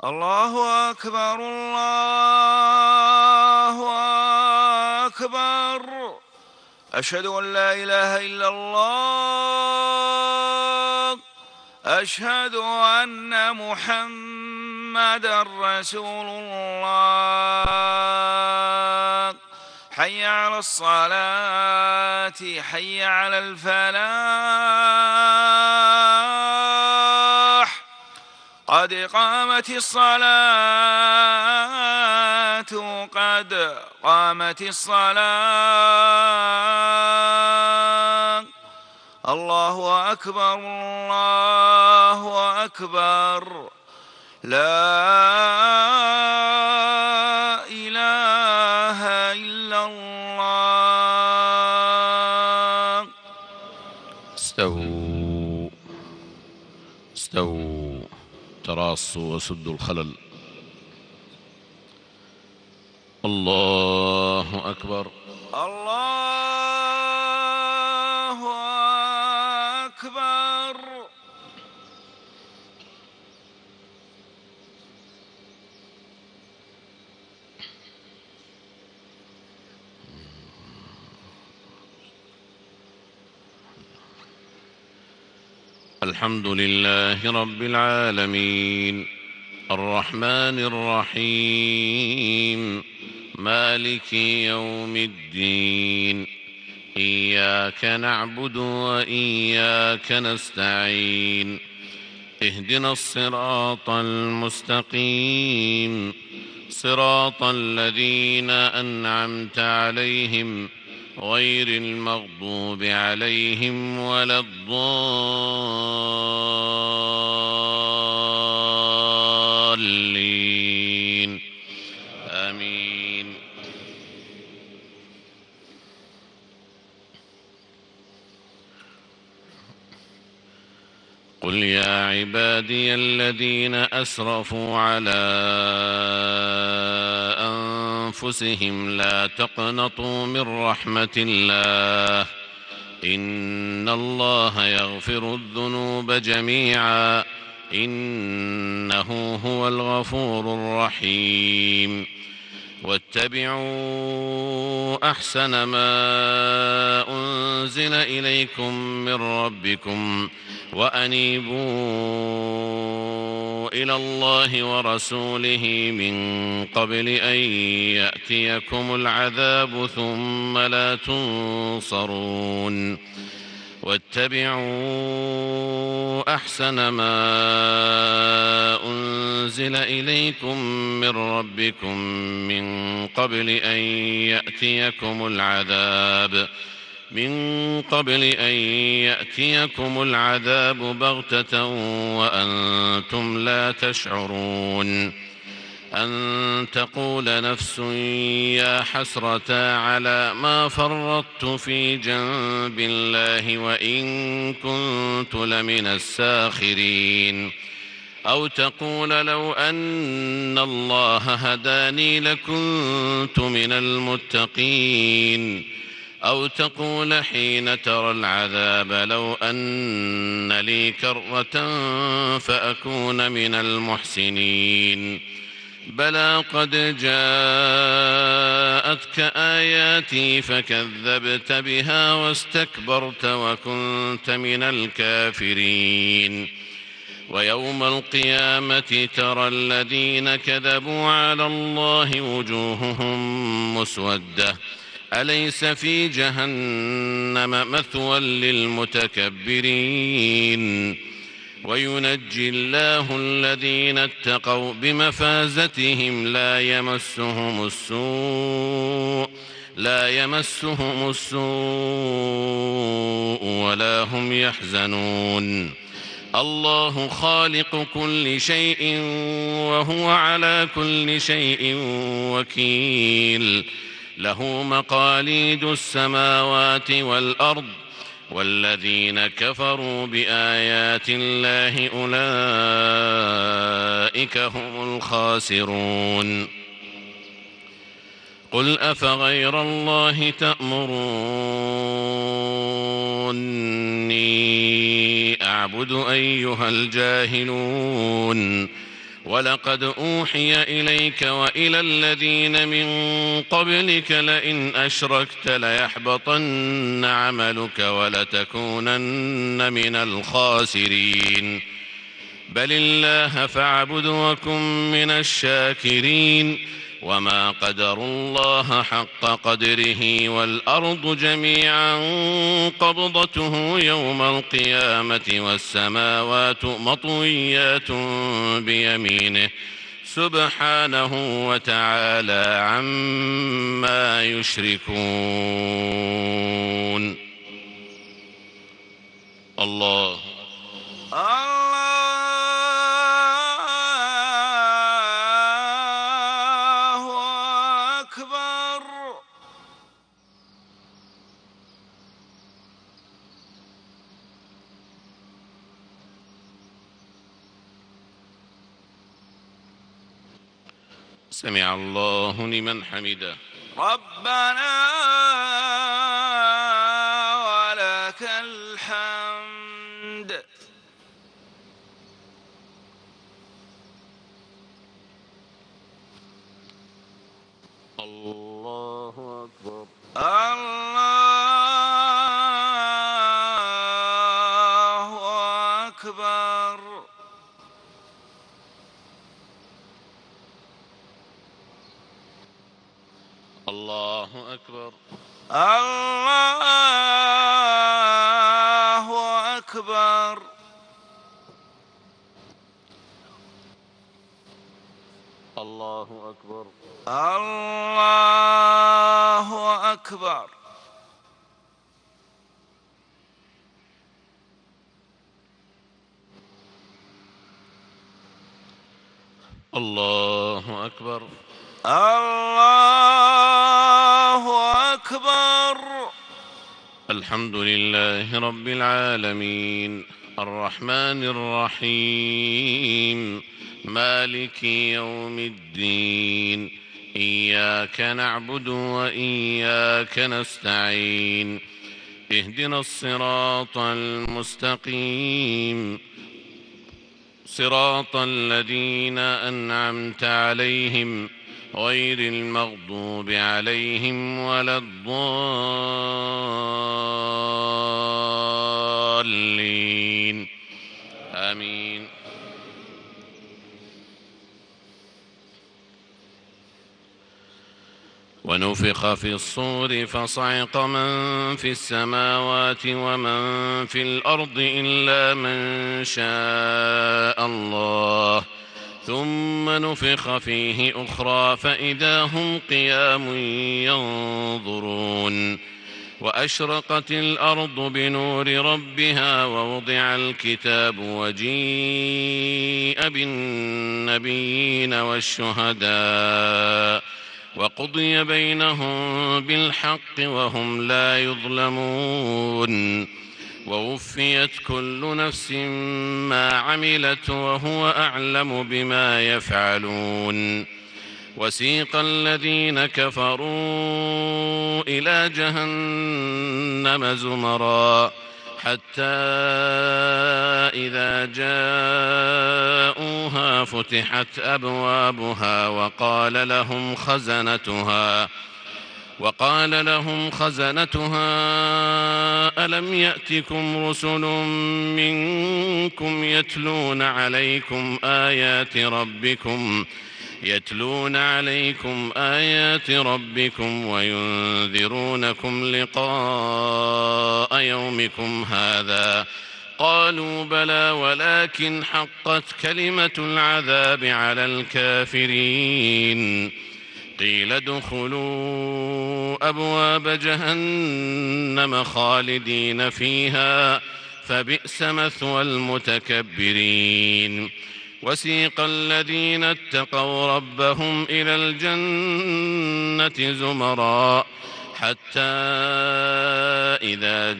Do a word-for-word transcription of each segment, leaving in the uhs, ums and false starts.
الله أكبر الله أكبر. أشهد أن لا إله إلا الله. أشهد أن محمدًا رسول الله. حي على الصلاة حي على الفلاح. قد قامت الصلاة قد قامت الصلاة. الله أكبر الله أكبر. لا إله إلا الله. استووا استووا تراصوا وسدوا الخلل. الله أكبر الله أكبر. الحمد لله رب العالمين الرحمن الرحيم مالك يوم الدين. إياك نعبد وإياك نستعين. اهدنا الصراط المستقيم صراط الذين أنعمت عليهم غير المغضوب عليهم ولا الضالين. آمين. قل يا عبادي الذين أسرفوا على أنفسهم لا تقنطوا من رحمة الله إن الله يغفر الذنوب جميعا إنه هو الغفور الرحيم. واتبعوا أحسن ما أنزل إليكم من ربكم وأنيبوا إلى الله ورسوله من قبل أن يأتيكم العذاب ثم لا تنصرون. واتبعوا أحسن ما أنزل إليكم من ربكم من قبل أن يأتيكم العذاب من قبل أن يأتيكم العذاب بغتة وأنتم لا تشعرون. أن تقول نفس يا حسرة على ما فرطت في جنب الله وإن كنت لمن الساخرين. أو تقول لو أن الله هداني لكنت من المتقين. أو تقول حين ترى العذاب لو أن لي كرة فأكون من المحسنين. بلى قد جاءتك آياتي فكذبت بها واستكبرت وكنت من الكافرين. ويوم القيامة ترى الذين كذبوا على الله وجوههم مسودة أليس في جهنم مثوى للمتكبرين. وينجي الله الذين اتقوا بمفازتهم لا يمسهم السوء لا يمسهم السوء ولا هم يحزنون. الله خالق كل شيء وهو على كل شيء وكيل. له مقاليد السماوات والأرض والذين كفروا بآيات الله أولئك هم الخاسرون. قل أفغير الله تأمروني أعبد أيها الجاهلون. ولقد أوحي إليك وإلى الذين من قبلك لئن أشركت ليحبطن عملك ولتكونن من الخاسرين بل الله فاعبد وكن من الشاكرين وما قدروا الله حق قدره والأرض جميعا قبضته يوم القيامة والسماوات مطويات بيمينه سبحانه وتعالى عما يشركون. الله سمع الله لمن حمده. ربنا ولك الحمد. الله أكبر. الله أكبر. الله أكبر. الله أكبر. الله أكبر. الله أكبر. الله أكبر. الله أكبر. الحمد لله رب العالمين الرحمن الرحيم مالك يوم الدين إياك نعبد وإياك نستعين اهدنا الصراط المستقيم صراط الذين أنعمت عليهم غير المغضوب عليهم ولا الضالين آمين. ونفخ في الصور فصعق من في السماوات ومن في الأرض إلا من شاء الله ثم نفخ فيه أخرى فإذا هم قيام ينظرون وأشرقت الأرض بنور ربها ووضع الكتاب وجيء بالنبيين والشهداء وقضي بينهم بالحق وهم لا يظلمون ووفيت كل نفس ما عملت وهو أعلم بما يفعلون. وسيق الذين كفروا إلى جهنم زمرا حتى إذا جاءوها فتحت أبوابها وقال لهم خزنتها وقال لهم خزنتها ألم يأتكم رسل منكم يتلون عليكم آيات ربكم يتلون عليكم آيات ربكم وينذرونكم لقاء يومكم هذا قالوا بلى ولكن حقت كلمة العذاب على الكافرين قيل ادخلوا أبواب جهنم خالدين فيها فبئس مثوى المتكبرين. وسيق الذين اتقوا ربهم إلى الجنة زمرا حتى إذا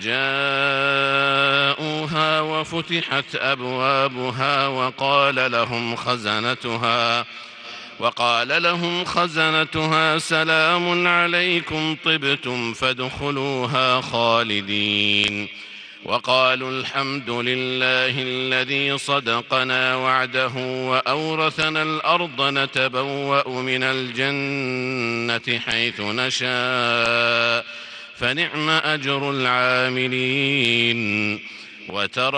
جاءوها وفتحت أبوابها وقال لهم خزنتها وقال لهم خزنتها سلام عليكم طبتم فادخلوها خالدين وقالوا الحمد لله الذي صدقنا وعده وأورثنا الأرض نتبوأ من الجنة حيث نشاء فنعم أجر العاملين. وترى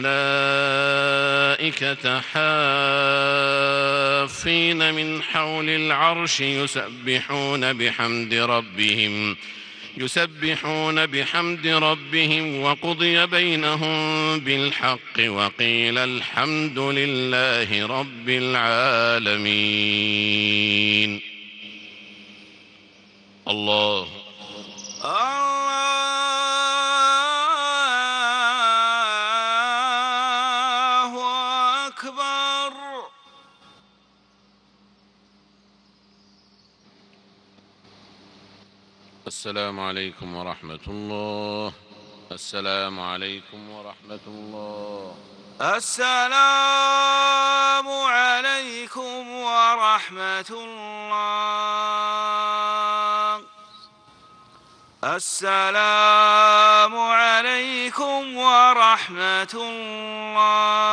الملائكة حافين من حول العرش يسبحون بحمد ربهم يسبحون بحمد ربهم وقضي بينهم بالحق وقيل الحمد لله رب العالمين. الله الله أكبر. السلام عليكم ورحمة الله. السلام عليكم ورحمة الله. السلام عليكم ورحمة الله. السلام عليكم ورحمة الله.